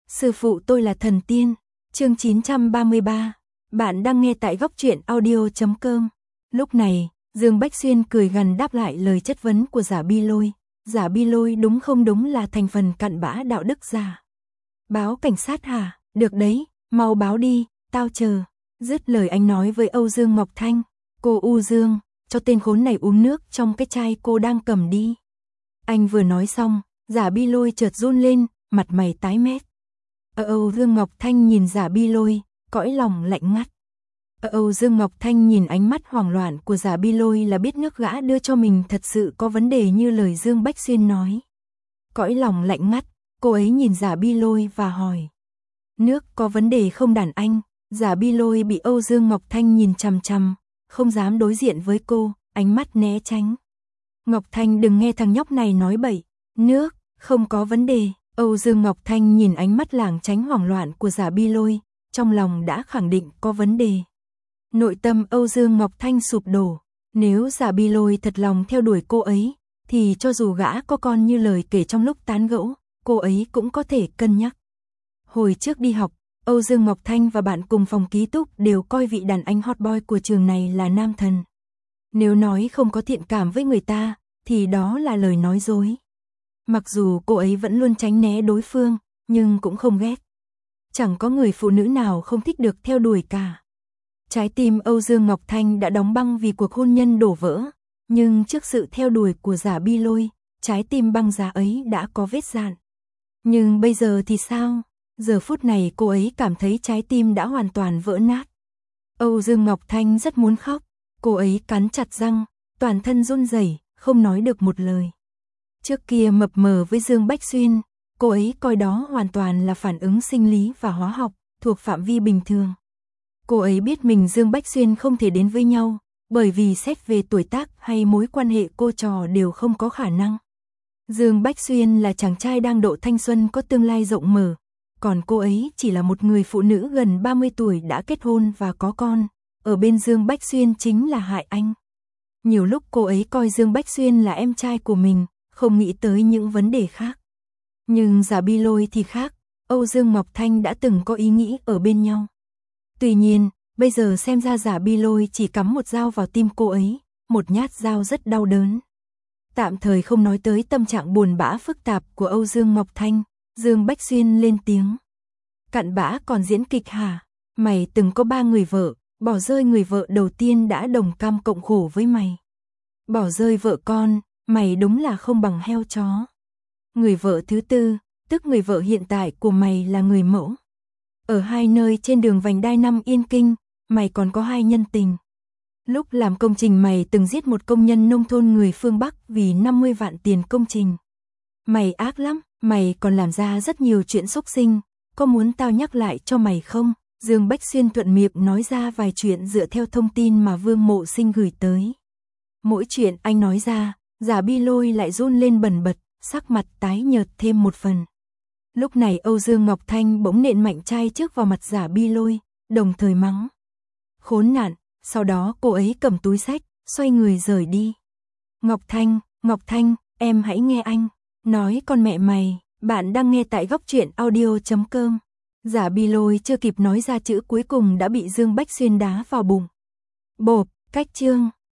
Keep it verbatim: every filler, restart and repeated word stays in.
Sư phụ tôi là thần tiên. Chương chín trăm ba mươi ba. Bạn đang nghe tại góc truyện audio chấm com. Lúc này, Dương Bách Xuyên cười gằn đáp lại lời chất vấn của Giả Bi Lôi. Giả Bi Lôi đúng không đúng là thành phần cặn bã đạo đức giả. Báo cảnh sát hả? Được đấy, mau báo đi, tao chờ. Dứt lời anh nói với Âu Dương Ngọc Thanh. Cô U Dương, cho tên khốn này uống nước trong cái chai cô đang cầm đi. Anh vừa nói xong, Giả Bi Lôi chợt run lên, mặt mày tái mét. Âu Dương Ngọc Thanh nhìn Giả Bi Lôi, cõi lòng lạnh ngắt. Âu Dương Ngọc Thanh nhìn ánh mắt hoảng loạn của Giả Bi Lôi là biết nước gã đưa cho mình thật sự có vấn đề như lời Dương Bách Xuyên nói. Cõi lòng lạnh ngắt, cô ấy nhìn Giả Bi Lôi và hỏi. Nước có vấn đề không đàn anh? Giả Bi Lôi bị Âu Dương Ngọc Thanh nhìn chằm chằm, không dám đối diện với cô, ánh mắt né tránh. Ngọc Thanh đừng nghe thằng nhóc này nói bậy, nước, không có vấn đề. Âu Dương Ngọc Thanh nhìn ánh mắt lảng tránh hoảng loạn của Giả Bi Lôi, trong lòng đã khẳng định có vấn đề. Nội tâm Âu Dương Ngọc Thanh sụp đổ, nếu Giả Bi Lôi thật lòng theo đuổi cô ấy, thì cho dù gã có con như lời kể trong lúc tán gẫu, cô ấy cũng có thể cân nhắc. Hồi trước đi học, Âu Dương Ngọc Thanh và bạn cùng phòng ký túc đều coi vị đàn anh hot boy của trường này là nam thần. Nếu nói không có thiện cảm với người ta, thì đó là lời nói dối. Mặc dù cô ấy vẫn luôn tránh né đối phương, nhưng cũng không ghét. Chẳng có người phụ nữ nào không thích được theo đuổi cả. Trái tim Âu Dương Ngọc Thanh đã đóng băng vì cuộc hôn nhân đổ vỡ, nhưng trước sự theo đuổi của Giả Bi Lôi, trái tim băng giá ấy đã có vết dạn. Nhưng bây giờ thì sao? Giờ phút này cô ấy cảm thấy trái tim đã hoàn toàn vỡ nát. Âu Dương Ngọc Thanh rất muốn khóc, cô ấy cắn chặt răng, toàn thân run rẩy, không nói được một lời. Trước kia mập mờ với Dương Bách Xuyên, cô ấy coi đó hoàn toàn là phản ứng sinh lý và hóa học, thuộc phạm vi bình thường. Cô ấy biết mình Dương Bách Xuyên không thể đến với nhau, bởi vì xét về tuổi tác hay mối quan hệ cô trò đều không có khả năng. Dương Bách Xuyên là chàng trai đang độ thanh xuân có tương lai rộng mở, còn cô ấy chỉ là một người phụ nữ gần ba mươi tuổi đã kết hôn và có con, ở bên Dương Bách Xuyên chính là hại anh. Nhiều lúc cô ấy coi Dương Bách Xuyên là em trai của mình, không nghĩ tới những vấn đề khác. Nhưng Giả Bi Lôi thì khác, Âu Dương Ngọc Thanh đã từng có ý nghĩ ở bên nhau. Tuy nhiên, bây giờ xem ra Giả Bi Lôi chỉ cắm một dao vào tim cô ấy, một nhát dao rất đau đớn. Tạm thời không nói tới tâm trạng buồn bã phức tạp của Âu Dương Ngọc Thanh, Dương Bách Xuyên lên tiếng. Cặn bã còn diễn kịch hả? Mày từng có ba người vợ, bỏ rơi người vợ đầu tiên đã đồng cam cộng khổ với mày. Bỏ rơi vợ con, mày đúng là không bằng heo chó. Người vợ thứ tư, tức người vợ hiện tại của mày là người mẫu. Ở hai nơi trên đường vành đai năm Yên Kinh, mày còn có hai nhân tình. Lúc làm công trình mày từng giết một công nhân nông thôn người phương Bắc vì năm mươi vạn tiền công trình. Mày ác lắm, mày còn làm ra rất nhiều chuyện xúc sinh, có muốn tao nhắc lại cho mày không? Dương Bách Xuyên thuận miệng nói ra vài chuyện dựa theo thông tin mà Vương Mộ Sinh gửi tới. Mỗi chuyện anh nói ra, Giả Bi Lôi lại run lên bần bật, sắc mặt tái nhợt thêm một phần. Lúc này Âu Dương Ngọc Thanh bỗng nện mạnh chai trước vào mặt Giả Bi Lôi, đồng thời mắng. Khốn nạn, sau đó cô ấy cầm túi xách, xoay người rời đi. Ngọc Thanh, Ngọc Thanh, em hãy nghe anh. Nói con mẹ mày, bạn đang nghe tại góc truyện audio chấm com. Giả Bi Lôi chưa kịp nói ra chữ cuối cùng đã bị Dương Bách Xuyên đá vào bụng. Bộp, cách chương.